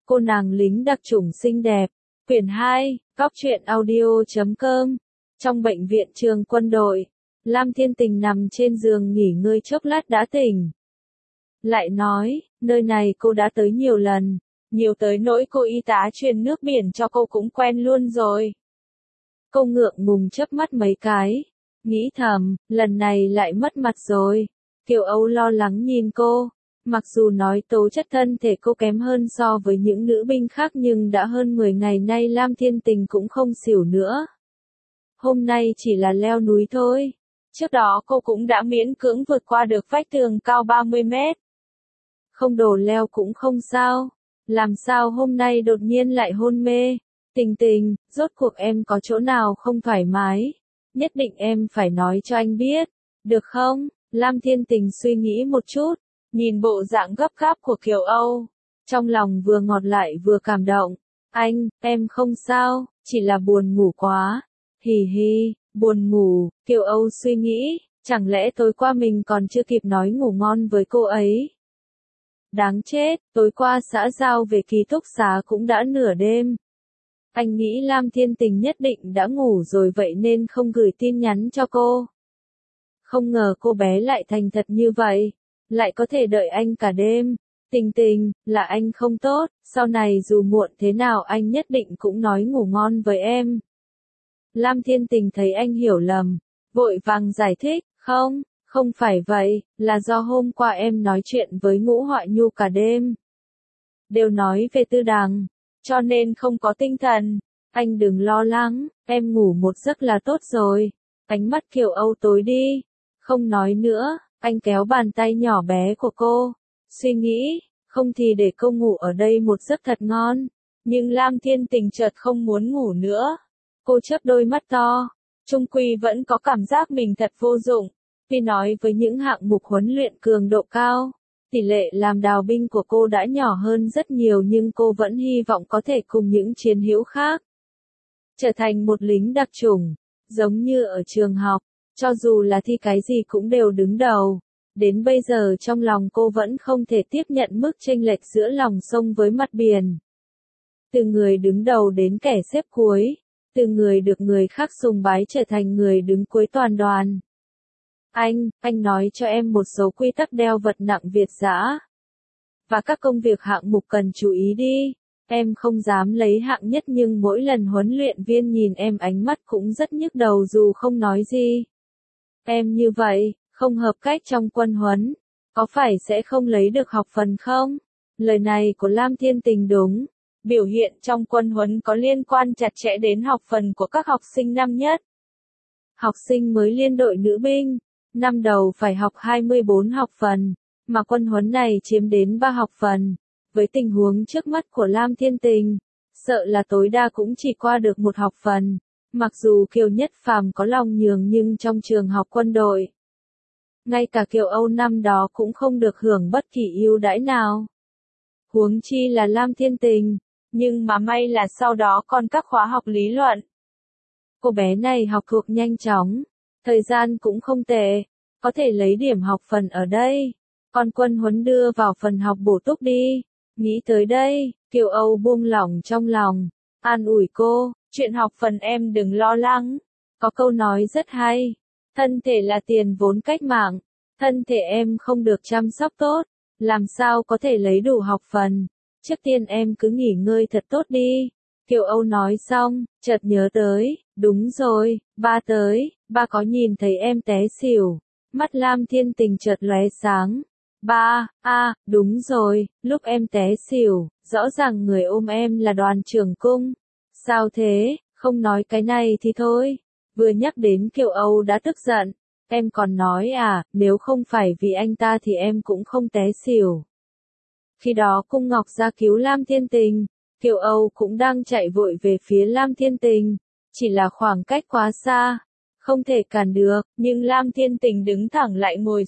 Cô nàng lính đặc chủng xinh đẹp. Quyển 2, Góc truyện audio.com. Trong bệnh viện trường quân đội, Lam Thiên Tình nằm trên giường nghỉ ngơi chốc lát đã tỉnh. Lại nói, nơi này cô đã tới nhiều lần, nhiều tới nỗi cô y tá truyền nước biển cho cô cũng quen luôn rồi. Cô ngượng ngùng chớp mắt mấy cái, nghĩ thầm, lần này lại mất mặt rồi. Kiều Âu lo lắng nhìn cô. Mặc dù nói tố chất thân thể cô kém hơn so với những nữ binh khác nhưng đã hơn 10 ngày nay Lam Thiên Tình cũng không xỉu nữa. Hôm nay chỉ là leo núi thôi. Trước đó cô cũng đã miễn cưỡng vượt qua được vách tường cao 30 mét. Không đổ leo cũng không sao. Làm sao hôm nay đột nhiên lại hôn mê? Tình Tình, rốt cuộc em có chỗ nào không thoải mái? Nhất định em phải nói cho anh biết. Được không? Lam Thiên Tình suy nghĩ một chút. Nhìn bộ dạng gấp gáp của Kiều Âu, trong lòng vừa ngọt lại vừa cảm động. Anh, em không sao, chỉ là buồn ngủ quá. Hì hì, buồn ngủ, Kiều Âu suy nghĩ, chẳng lẽ tối qua mình còn chưa kịp nói ngủ ngon với cô ấy. Đáng chết, tối qua xã giao về ký túc xá cũng đã nửa đêm. Anh nghĩ Lam Thiên Tình nhất định đã ngủ rồi vậy nên không gửi tin nhắn cho cô. Không ngờ cô bé lại thành thật như vậy. Lại có thể đợi anh cả đêm. Tình Tình, là anh không tốt, sau này dù muộn thế nào anh nhất định cũng nói ngủ ngon với em. Lam Thiên Tình thấy anh hiểu lầm, vội vàng giải thích, không phải vậy, là do hôm qua em nói chuyện với Ngũ Họa Nhu cả đêm. Đều nói về Tư Đằng, cho nên không có tinh thần. Anh đừng lo lắng, em ngủ một giấc là tốt rồi. Ánh mắt Kiều Âu tối đi, không nói nữa. Anh kéo bàn tay nhỏ bé của cô, suy nghĩ, không thì để cô ngủ ở đây một giấc thật ngon. Nhưng Lam Thiên Tình chợt không muốn ngủ nữa. Cô chớp đôi mắt to, chung quy vẫn có cảm giác mình thật vô dụng. Vì nói với những hạng mục huấn luyện cường độ cao, tỷ lệ làm đào binh của cô đã nhỏ hơn rất nhiều nhưng cô vẫn hy vọng có thể cùng những chiến hữu khác trở thành một lính đặc chủng, giống như ở trường học. Cho dù là thi cái gì cũng đều đứng đầu. Đến bây giờ trong lòng cô vẫn không thể tiếp nhận mức chênh lệch giữa lòng sông với mặt biển. Từ người đứng đầu đến kẻ xếp cuối. Từ người được người khác sùng bái trở thành người đứng cuối toàn đoàn. Anh nói cho em một số quy tắc đeo vật nặng Việt dã. Và các công việc hạng mục cần chú ý đi. Em không dám lấy hạng nhất nhưng mỗi lần huấn luyện viên nhìn em ánh mắt cũng rất nhức đầu dù không nói gì. Em như vậy, không hợp cách trong quân huấn, có phải sẽ không lấy được học phần không? Lời này của Lam Thiên Tình đúng. Biểu hiện trong quân huấn có liên quan chặt chẽ đến học phần của các học sinh năm nhất. Học sinh mới liên đội nữ binh, năm đầu phải học 24 học phần, mà quân huấn này chiếm đến 3 học phần. Với tình huống trước mắt của Lam Thiên Tình, sợ là tối đa cũng chỉ qua được một học phần. Mặc dù Kiều Nhất Phàm có lòng nhường nhưng trong trường học quân đội, ngay cả Kiều Âu năm đó cũng không được hưởng bất kỳ ưu đãi nào. Huống chi là Lam Thiên Tình, nhưng mà may là sau đó còn các khóa học lý luận. Cô bé này học thuộc nhanh chóng, thời gian cũng không tệ, có thể lấy điểm học phần ở đây. Còn quân huấn đưa vào phần học bổ túc đi. Nghĩ tới đây, Kiều Âu buông lỏng trong lòng, an ủi cô. Chuyện học phần em đừng lo lắng. Có câu nói rất hay. Thân thể là tiền vốn cách mạng. Thân thể em không được chăm sóc tốt, làm sao có thể lấy đủ học phần. Trước tiên em cứ nghỉ ngơi thật tốt đi. Kiều Âu nói xong, chợt nhớ tới. Đúng rồi, ba có nhìn thấy em té xỉu. Mắt Lam Thiên Tình chợt lóe sáng. Đúng rồi, lúc em té xỉu, rõ ràng người ôm em là Đoàn trưởng cung. Sao thế, không nói cái này thì thôi. Vừa nhắc đến Kiều Âu đã tức giận. Em còn nói à, nếu không phải vì anh ta thì em cũng không té xỉu. Khi đó Cung Ngọc ra cứu Lam Thiên Tình, Kiều Âu cũng đang chạy vội về phía Lam Thiên Tình. Chỉ là khoảng cách quá xa, không thể cản được, nhưng Lam Thiên Tình đứng thẳng lại ngồi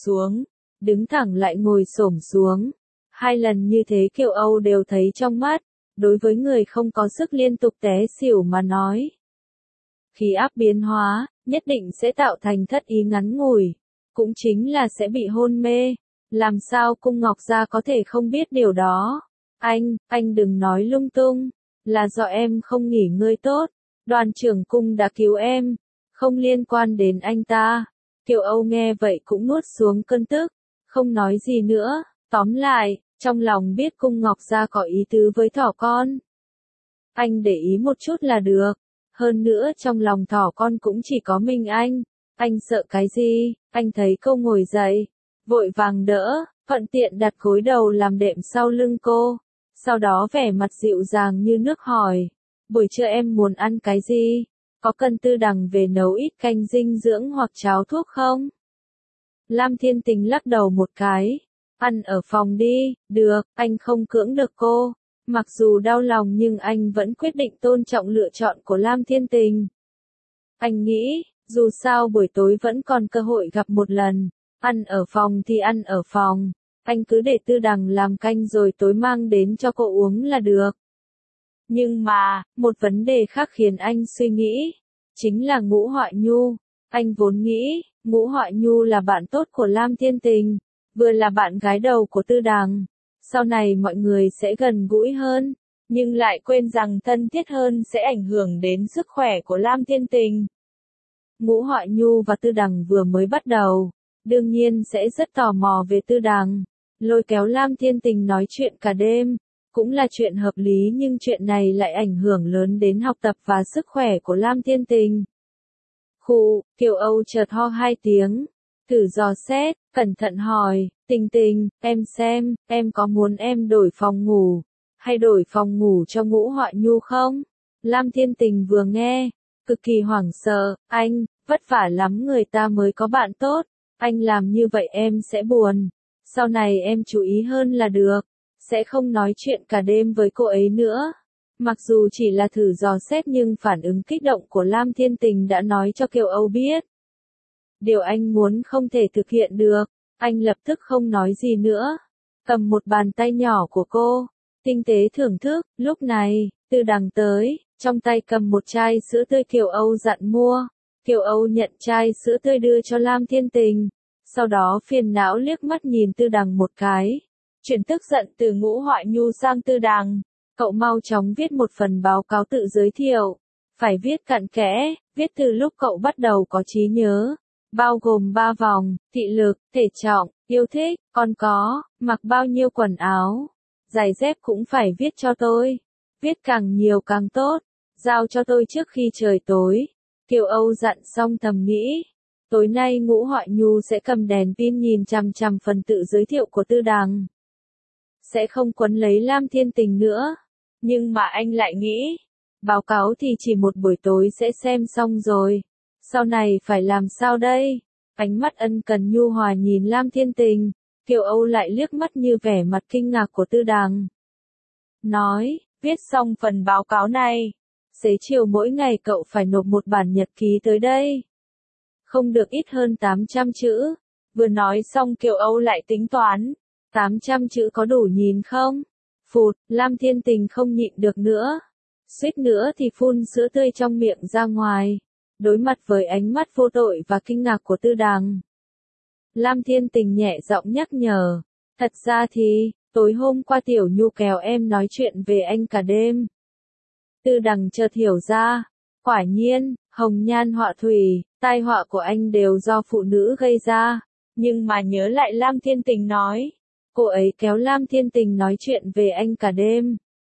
xổm xuống. 2 lần như thế Kiều Âu đều thấy trong mắt. Đối với người không có sức liên tục té xỉu mà nói, khí áp biến hóa, nhất định sẽ tạo thành thất ý ngắn ngủi, cũng chính là sẽ bị hôn mê. Làm sao Cung Ngọc Gia có thể không biết điều đó? Anh đừng nói lung tung, là do em không nghỉ ngơi tốt, Đoàn trưởng cung đã cứu em, không liên quan đến anh ta. Kiều Âu nghe vậy cũng nuốt xuống cơn tức, không nói gì nữa, tóm lại, trong lòng biết cung Ngọc Gia có ý tứ với thỏ con. Anh để ý một chút là được, hơn nữa trong lòng thỏ con cũng chỉ có mình anh sợ cái gì, anh thấy cô ngồi dậy, vội vàng đỡ, thuận tiện đặt gối đầu làm đệm sau lưng cô, sau đó vẻ mặt dịu dàng như nước hỏi, buổi trưa em muốn ăn cái gì, có cần Tư Đằng về nấu ít canh dinh dưỡng hoặc cháo thuốc không? Lam Thiên Tình lắc đầu một cái, ăn ở phòng đi, được, anh không cưỡng được cô. Mặc dù đau lòng nhưng anh vẫn quyết định tôn trọng lựa chọn của Lam Thiên Tình. Anh nghĩ, dù sao buổi tối vẫn còn cơ hội gặp một lần, ăn ở phòng thì ăn ở phòng, anh cứ để Tư Đằng làm canh rồi tối mang đến cho cô uống là được. Nhưng mà, một vấn đề khác khiến anh suy nghĩ, chính là Ngũ Họa Nhu. Anh vốn nghĩ, Ngũ Họa Nhu là bạn tốt của Lam Thiên Tình, vừa là bạn gái đầu của Tư Đằng. Sau này mọi người sẽ gần gũi hơn, nhưng lại quên rằng thân thiết hơn sẽ ảnh hưởng đến sức khỏe của Lam Thiên Tình. Ngũ Họa Nhu và Tư Đằng vừa mới bắt đầu, đương nhiên sẽ rất tò mò về Tư Đằng, lôi kéo Lam Thiên Tình nói chuyện cả đêm, cũng là chuyện hợp lý nhưng chuyện này lại ảnh hưởng lớn đến học tập và sức khỏe của Lam Thiên Tình. Kiều Âu chợt ho 2 tiếng, thử dò xét, cẩn thận hỏi, Tình Tình, em xem, em có muốn em đổi phòng ngủ, hay đổi phòng ngủ cho Ngũ Họa Nhu không? Lam Thiên Tình vừa nghe, cực kỳ hoảng sợ, anh, vất vả lắm người ta mới có bạn tốt, anh làm như vậy em sẽ buồn, sau này em chú ý hơn là được, sẽ không nói chuyện cả đêm với cô ấy nữa. Mặc dù chỉ là thử dò xét nhưng phản ứng kích động của Lam Thiên Tình đã nói cho Kiều Âu biết. Điều anh muốn không thể thực hiện được, anh lập tức không nói gì nữa. Cầm một bàn tay nhỏ của cô, tinh tế thưởng thức, lúc này, Tư Đằng tới, trong tay cầm một chai sữa tươi Kiều Âu dặn mua. Kiều Âu nhận chai sữa tươi đưa cho Lam Thiên Tình, sau đó phiền não liếc mắt nhìn Tư Đằng một cái. Chuyển tức giận từ Ngũ Họa Nhu sang Tư Đằng. Cậu mau chóng viết một phần báo cáo tự giới thiệu. Phải viết cặn kẽ, viết từ lúc cậu bắt đầu có trí nhớ. Bao gồm 3 vòng, thị lực, thể trọng, yêu thích, còn có, mặc bao nhiêu quần áo. Giày dép cũng phải viết cho tôi. Viết càng nhiều càng tốt. Giao cho tôi trước khi trời tối. Kiều Âu dặn xong thầm nghĩ. Tối nay Ngũ Họa Nhu sẽ cầm đèn pin nhìn chằm chằm phần tự giới thiệu của Tư Đằng. Sẽ không quấn lấy Lam Thiên Tình nữa. Nhưng mà anh lại nghĩ, báo cáo thì chỉ một buổi tối sẽ xem xong rồi. Sau này phải làm sao đây? Ánh mắt ân cần nhu hòa nhìn Lam Thiên Tình, Kiều Âu lại liếc mắt như vẻ mặt kinh ngạc của Tư Đằng. Nói, viết xong phần báo cáo này, xế chiều mỗi ngày cậu phải nộp một bản nhật ký tới đây. Không được ít hơn 800 chữ. Vừa nói xong Kiều Âu lại tính toán, 800 chữ có đủ nhìn không? Phụt, Lam Thiên Tình không nhịn được nữa. Suýt nữa thì phun sữa tươi trong miệng ra ngoài. Đối mặt với ánh mắt vô tội và kinh ngạc của Tư Đằng. Lam Thiên Tình nhẹ giọng nhắc nhở. Thật ra thì, tối hôm qua Tiểu Nhu kéo em nói chuyện về anh cả đêm. Tư Đằng chợt hiểu ra. Quả nhiên, hồng nhan họa thủy, tai họa của anh đều do phụ nữ gây ra. Nhưng mà nhớ lại Lam Thiên Tình nói. Cô ấy kéo Lam Thiên Tình nói chuyện về anh cả đêm.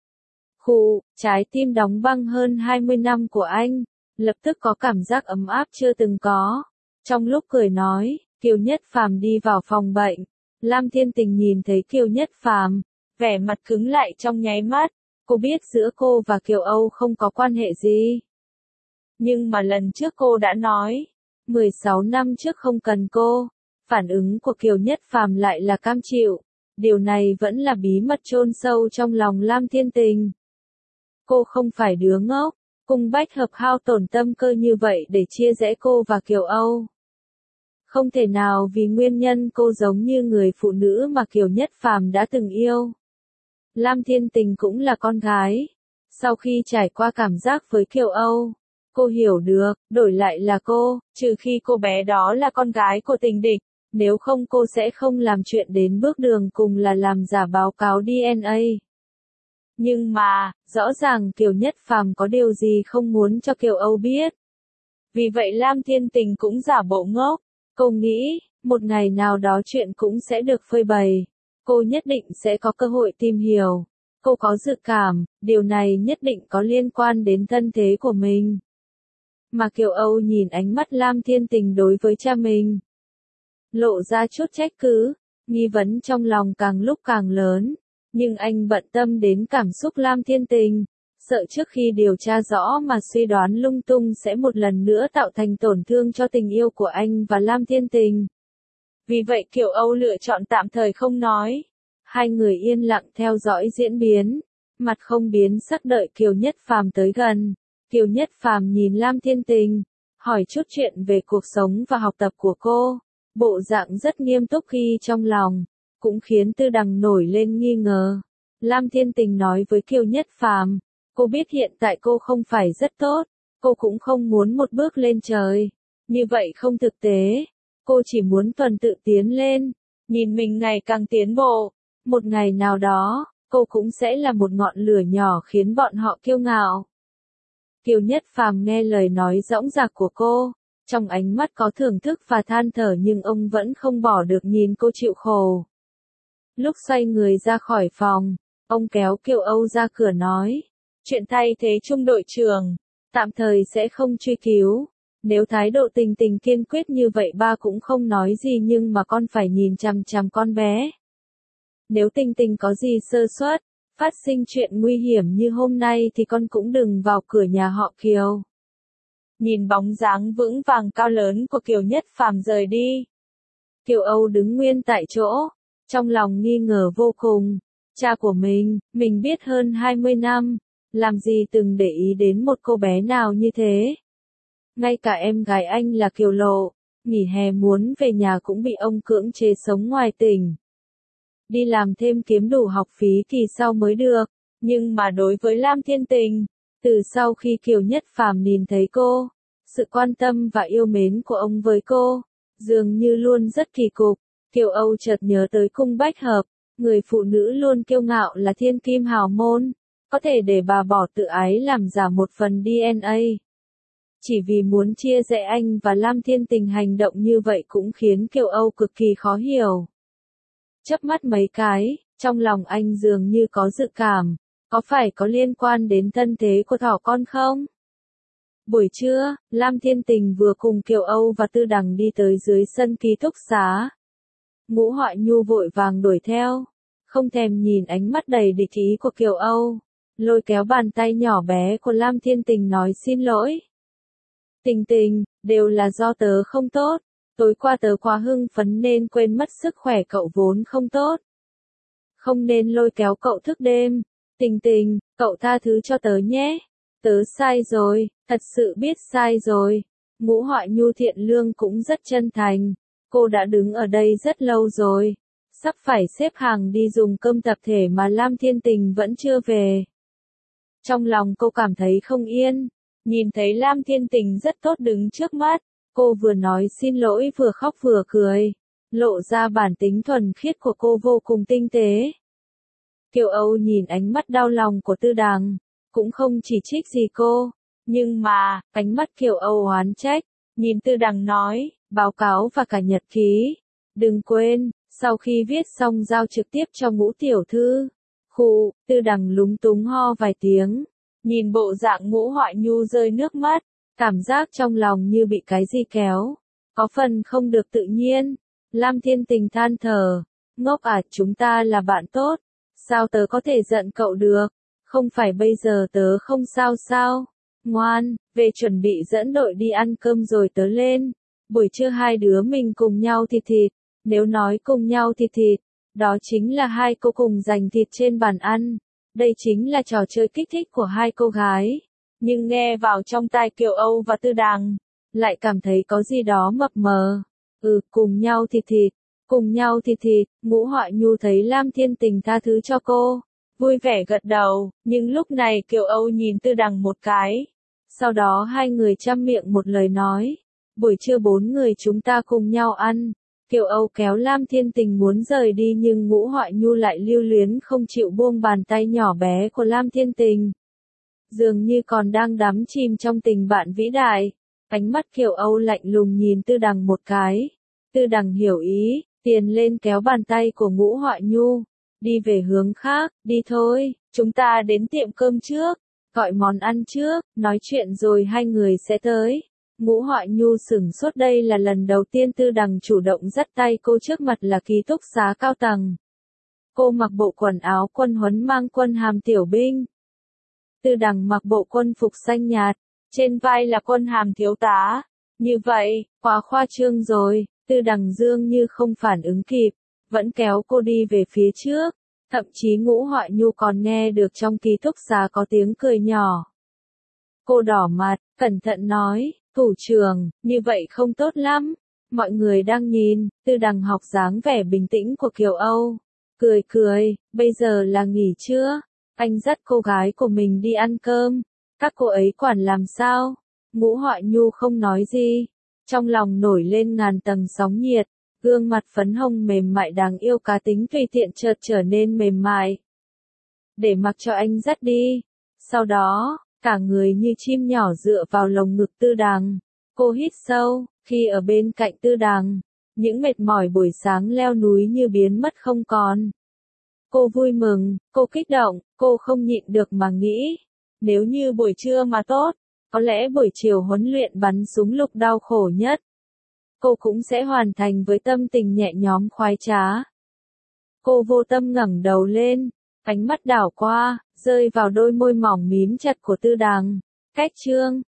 Trái tim đóng băng hơn 20 năm của anh, lập tức có cảm giác ấm áp chưa từng có. Trong lúc cười nói, Kiều Nhất Phàm đi vào phòng bệnh. Lam Thiên Tình nhìn thấy Kiều Nhất Phàm, vẻ mặt cứng lại trong nháy mắt. Cô biết giữa cô và Kiều Âu không có quan hệ gì. Nhưng mà lần trước cô đã nói, 16 năm trước không cần cô. Phản ứng của Kiều Nhất Phàm lại là cam chịu. Điều này vẫn là bí mật chôn sâu trong lòng Lam Thiên Tình. Cô không phải đứa ngốc, Cung Bách Hợp hao tổn tâm cơ như vậy để chia rẽ cô và Kiều Âu. Không thể nào vì nguyên nhân cô giống như người phụ nữ mà Kiều Nhất Phàm đã từng yêu. Lam Thiên Tình cũng là con gái. Sau khi trải qua cảm giác với Kiều Âu, cô hiểu được, đổi lại là cô, trừ khi cô bé đó là con gái của tình địch. Nếu không cô sẽ không làm chuyện đến bước đường cùng là làm giả báo cáo DNA. Nhưng mà, rõ ràng Kiều Nhất Phàm có điều gì không muốn cho Kiều Âu biết. Vì vậy Lam Thiên Tình cũng giả bộ ngốc. Cô nghĩ, một ngày nào đó chuyện cũng sẽ được phơi bày. Cô nhất định sẽ có cơ hội tìm hiểu. Cô có dự cảm, điều này nhất định có liên quan đến thân thế của mình. Mà Kiều Âu nhìn ánh mắt Lam Thiên Tình đối với cha mình, lộ ra chút trách cứ, nghi vấn trong lòng càng lúc càng lớn. Nhưng anh bận tâm đến cảm xúc Lam Thiên Tình, sợ trước khi điều tra rõ mà suy đoán lung tung sẽ một lần nữa tạo thành tổn thương cho tình yêu của anh và Lam Thiên Tình. Vì vậy Kiều Âu lựa chọn tạm thời không nói. Hai người yên lặng theo dõi diễn biến, mặt không biến sắc đợi Kiều Nhất Phàm tới gần. Kiều Nhất Phàm nhìn Lam Thiên Tình, hỏi chút chuyện về cuộc sống và học tập của cô. Bộ dạng rất nghiêm túc khi trong lòng, cũng khiến Tư Đằng nổi lên nghi ngờ. Lam Thiên Tình nói với Kiều Nhất Phàm, cô biết hiện tại cô không phải rất tốt, cô cũng không muốn một bước lên trời. Như vậy không thực tế, cô chỉ muốn tuần tự tiến lên, nhìn mình ngày càng tiến bộ. Một ngày nào đó, cô cũng sẽ là một ngọn lửa nhỏ khiến bọn họ kiêu ngạo. Kiều Nhất Phàm nghe lời nói dõng dạc của cô, trong ánh mắt có thưởng thức và than thở nhưng ông vẫn không bỏ được nhìn cô chịu khổ. Lúc xoay người ra khỏi phòng, ông kéo Kiều Âu ra cửa nói, chuyện thay thế Trung đội trưởng, tạm thời sẽ không truy cứu. Nếu thái độ Tình Tình kiên quyết như vậy ba cũng không nói gì nhưng mà con phải nhìn chằm chằm con bé. Nếu Tình Tình có gì sơ suất, phát sinh chuyện nguy hiểm như hôm nay thì con cũng đừng vào cửa nhà họ Kiều. Nhìn bóng dáng vững vàng cao lớn của Kiều Nhất Phàm rời đi, Kiều Âu đứng nguyên tại chỗ, trong lòng nghi ngờ vô cùng. Cha của mình biết hơn 20 năm, làm gì từng để ý đến một cô bé nào như thế. Ngay cả em gái anh là Kiều Lộ, nghỉ hè muốn về nhà cũng bị ông cưỡng chế sống ngoài tỉnh. Đi làm thêm kiếm đủ học phí kỳ sau mới được. Nhưng mà đối với Lam Thiên Tình, từ sau khi Kiều Nhất Phàm nhìn thấy cô, sự quan tâm và yêu mến của ông với cô, dường như luôn rất kỳ cục. Kiều Âu chợt nhớ tới Cung Bách Hợp, người phụ nữ luôn kiêu ngạo là thiên kim hào môn, có thể để bà bỏ tự ái làm giả một phần DNA. Chỉ vì muốn chia rẽ anh và Lam Thiên Tình hành động như vậy cũng khiến Kiều Âu cực kỳ khó hiểu. Chớp mắt mấy cái, trong lòng anh dường như có dự cảm, có phải có liên quan đến thân thế của thỏ con không? Buổi trưa, Lam Thiên Tình vừa cùng Kiều Âu và Tư Đằng đi tới dưới sân ký túc xá. Ngũ Họa Nhu vội vàng đuổi theo, không thèm nhìn ánh mắt đầy địch ý của Kiều Âu, lôi kéo bàn tay nhỏ bé của Lam Thiên Tình nói xin lỗi. Tình Tình, đều là do tớ không tốt, tối qua tớ quá hưng phấn nên quên mất sức khỏe cậu vốn không tốt. Không nên lôi kéo cậu thức đêm. Tình Tình, cậu tha thứ cho tớ nhé. Tớ sai rồi, thật sự biết sai rồi. Ngũ Họa Nhu thiện lương cũng rất chân thành. Cô đã đứng ở đây rất lâu rồi. Sắp phải xếp hàng đi dùng cơm tập thể mà Lam Thiên Tình vẫn chưa về. Trong lòng cô cảm thấy không yên. Nhìn thấy Lam Thiên Tình rất tốt đứng trước mắt. Cô vừa nói xin lỗi vừa khóc vừa cười. Lộ ra bản tính thuần khiết của cô vô cùng tinh tế. Kiều Âu nhìn ánh mắt đau lòng của Tư Đằng, cũng không chỉ trích gì cô. Nhưng mà, ánh mắt Kiều Âu oán trách. Nhìn Tư Đằng nói, báo cáo và cả nhật ký. Đừng quên, sau khi viết xong giao trực tiếp cho Ngũ tiểu thư. Tư Đằng lúng túng ho vài tiếng. Nhìn bộ dạng Ngũ Họa Nhu rơi nước mắt, cảm giác trong lòng như bị cái gì kéo. Có phần không được tự nhiên. Lam Thiên Tình than thở. Ngốc à, chúng ta là bạn tốt. Sao tớ có thể giận cậu được? Không phải bây giờ tớ không sao sao? Ngoan, về chuẩn bị dẫn đội đi ăn cơm rồi tớ lên. Buổi trưa hai đứa mình cùng nhau thịt thịt. Nếu nói cùng nhau thịt thịt, đó chính là hai cô cùng giành thịt trên bàn ăn. Đây chính là trò chơi kích thích của hai cô gái. Nhưng nghe vào trong tai Kiều Âu và Tư Đằng, lại cảm thấy có gì đó mập mờ. Cùng nhau thịt thịt. Cùng nhau thịt thịt. Ngũ Họa Nhu thấy Lam Thiên Tình tha thứ cho cô, vui vẻ gật đầu. Nhưng lúc này Kiều Âu nhìn Tư Đằng một cái. Sau đó hai người chăm miệng một lời nói. Buổi trưa bốn người chúng ta cùng nhau ăn. Kiều Âu kéo Lam Thiên Tình muốn rời đi nhưng Ngũ Hoại Nhu lại lưu luyến không chịu buông bàn tay nhỏ bé của Lam Thiên Tình. Dường như còn đang đắm chìm trong tình bạn vĩ đại. Ánh mắt Kiều Âu lạnh lùng nhìn Tư Đằng một cái. Tư Đằng hiểu ý, tiền lên kéo bàn tay của Ngũ Hoại Nhu. Đi về hướng khác, đi thôi, chúng ta đến tiệm cơm trước, gọi món ăn trước, nói chuyện rồi hai người sẽ tới. Ngũ Hoại Nhu sửng sốt, đây là lần đầu tiên Tư Đằng chủ động dắt tay cô trước mặt là ký túc xá cao tầng. Cô mặc bộ quần áo quân huấn mang quân hàm tiểu binh. Tư Đằng mặc bộ quân phục xanh nhạt, trên vai là quân hàm thiếu tá. Như vậy, quá khoa trương rồi, Tư Đằng dường như không phản ứng kịp, vẫn kéo cô đi về phía trước. Thậm chí Ngũ Hoại Nhu còn nghe được trong ký túc xá có tiếng cười nhỏ. Cô đỏ mặt, cẩn thận nói, thủ trưởng, như vậy không tốt lắm. Mọi người đang nhìn, Tư Đằng học dáng vẻ bình tĩnh của Kiều Âu. Cười cười, bây giờ là nghỉ trưa. Anh dắt cô gái của mình đi ăn cơm. Các cô ấy quản làm sao? Ngũ Hoại Nhu không nói gì. Trong lòng nổi lên ngàn tầng sóng nhiệt. Gương mặt phấn hồng mềm mại đáng yêu, cá tính tùy tiện chợt trở nên mềm mại. Để mặc cho anh dắt đi. Sau đó, cả người như chim nhỏ dựa vào lồng ngực Tư Đằng. Cô hít sâu, khi ở bên cạnh Tư Đằng, những mệt mỏi buổi sáng leo núi như biến mất không còn. Cô vui mừng, cô kích động, cô không nhịn được mà nghĩ. Nếu như buổi trưa mà tốt, có lẽ buổi chiều huấn luyện bắn súng lục đau khổ nhất. Cô cũng sẽ hoàn thành với tâm tình nhẹ nhõm khoái trá. Cô vô tâm ngẩng đầu lên, ánh mắt đảo qua, rơi vào đôi môi mỏng mím chặt của Tư Đằng. Cách chương